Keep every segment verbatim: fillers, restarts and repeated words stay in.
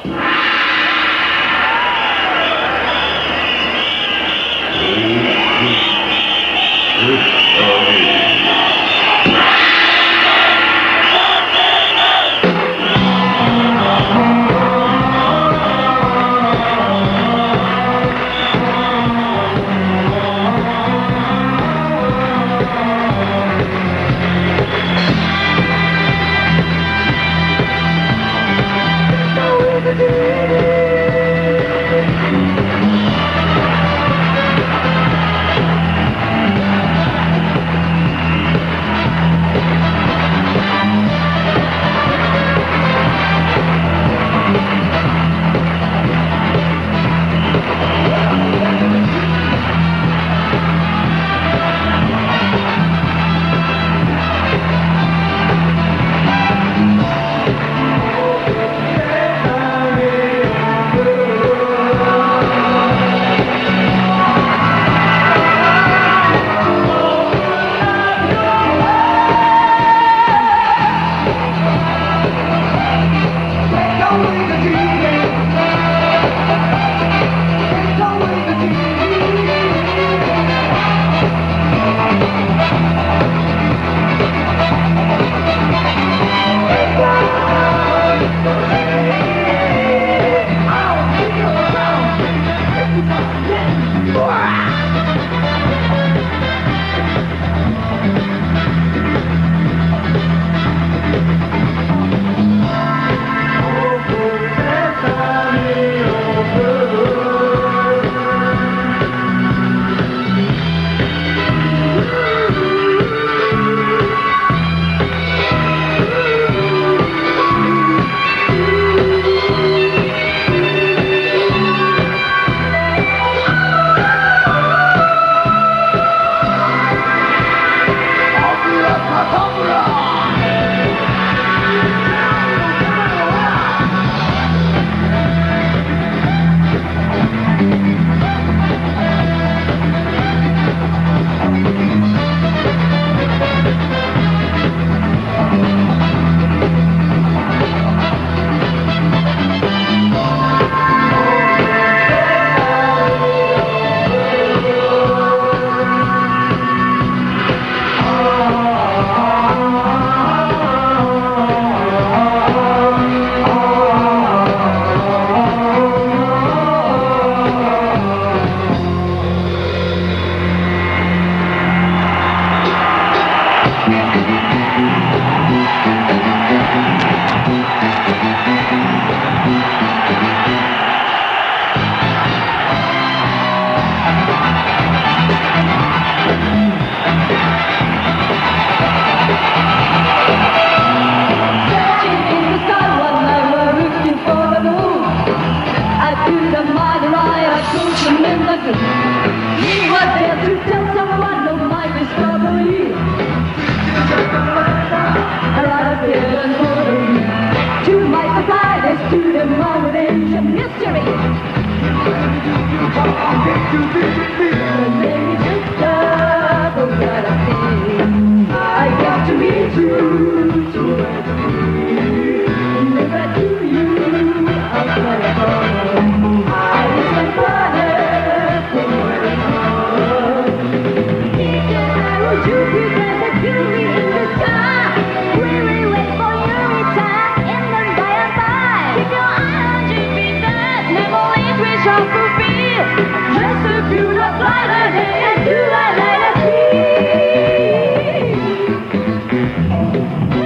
Just a beautiful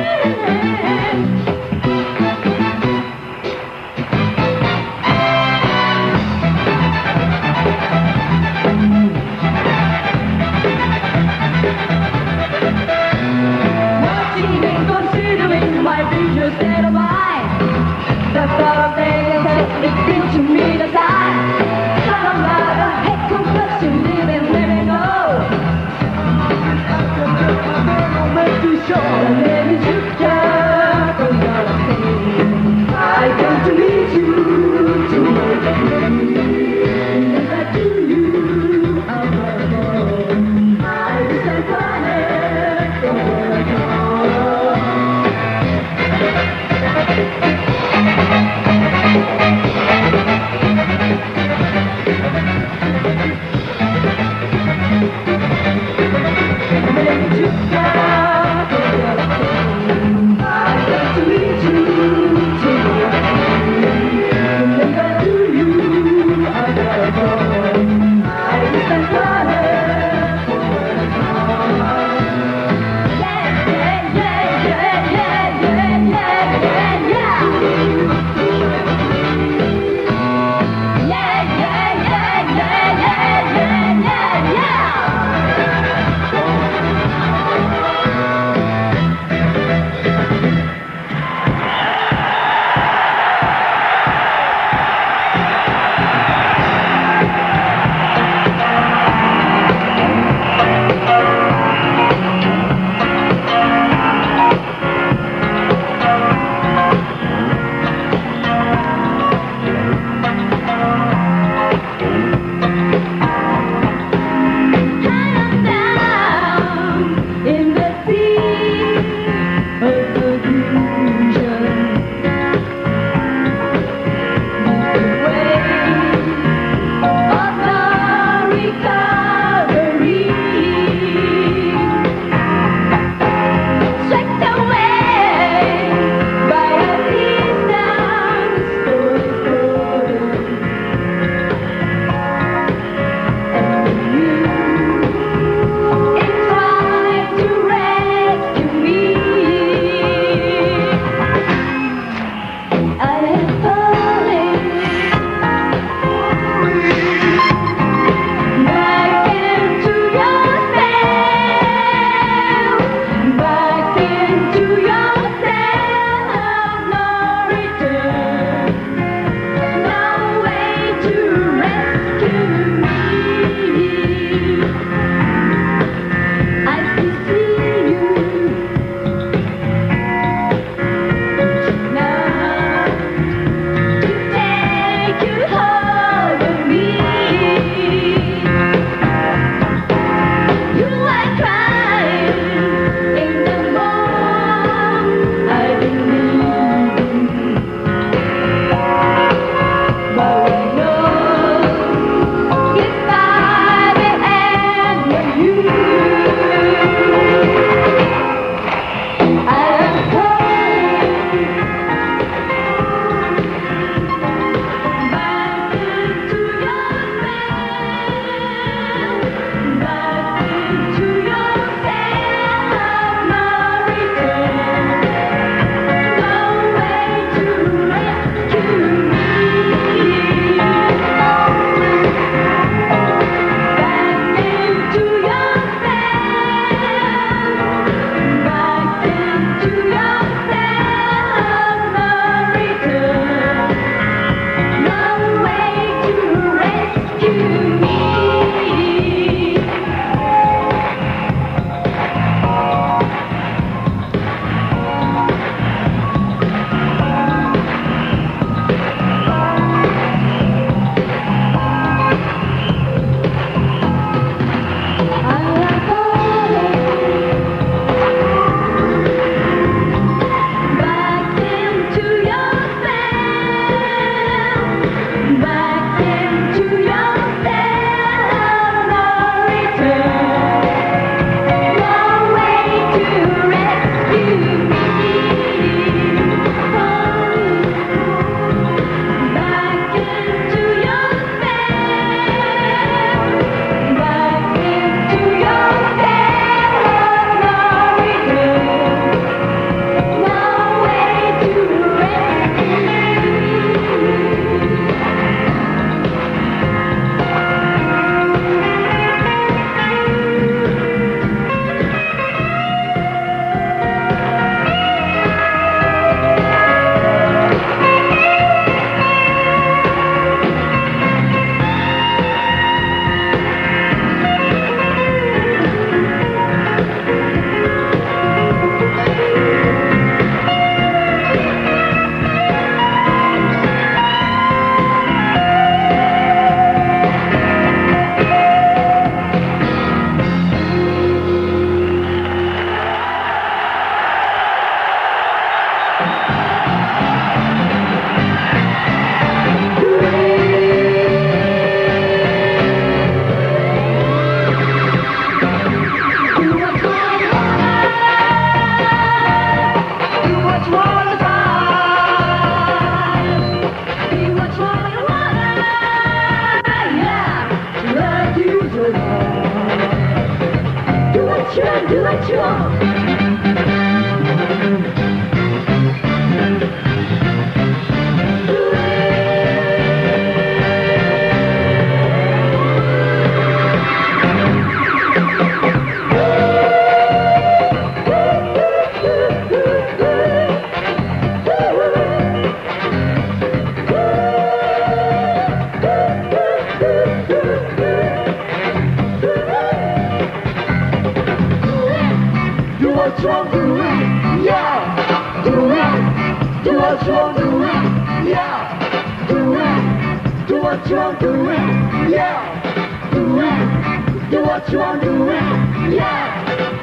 what you want to do, yeah. Do it, do what you want to do, yeah. Do it, do what you want to do, yeah. Do it, do what you want to do, yeah.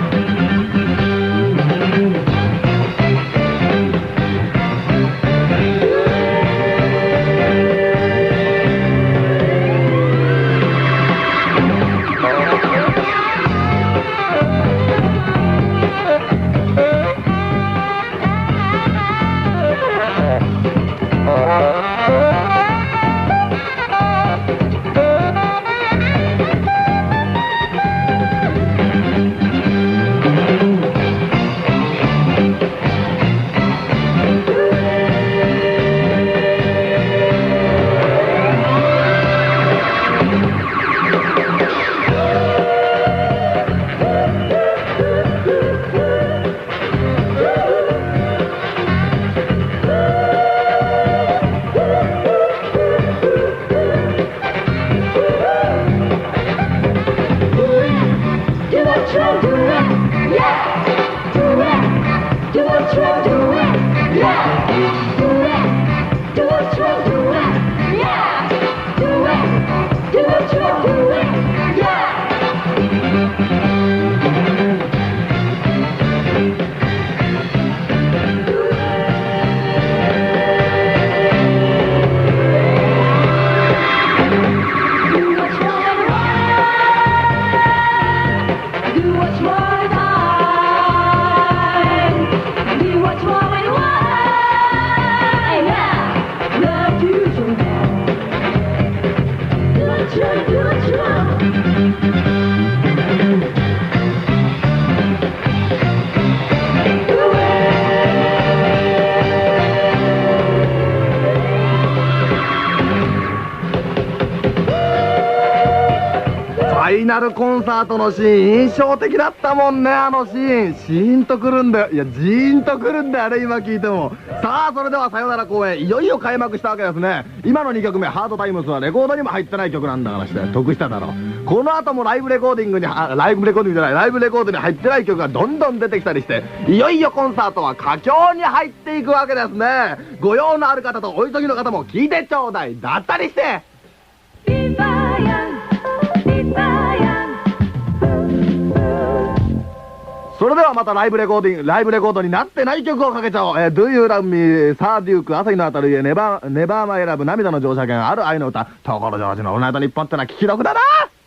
ファイナルコンサートのシーン印象的だったもんね。あのシーンシーンとくるんだよ。いやジーンとくるんだよあれ今聞いても。さあそれではさよなら公演いよいよ開幕したわけですね。今のにきょくめハードタイムズはレコードにも入ってない曲なんだからして得しただろう。この後もライブレコーディングにライブレコーディングじゃないライブレコードに入ってない曲がどんどん出てきたりして、いよいよコンサートは佳境に入っていくわけですね。ご用のある方とお急ぎの方も聞いてちょうだいだったりして。それではまたライブレコーディング、ライブレコードになってない曲をかけちゃおう。えー、Do You Love Me、サーデューク、朝日のあたりへ、ネバー、ネバーマイラブ、涙の乗車券、ある愛の歌、所ジョージのオールナイトニッポンってのは聞きどくだな。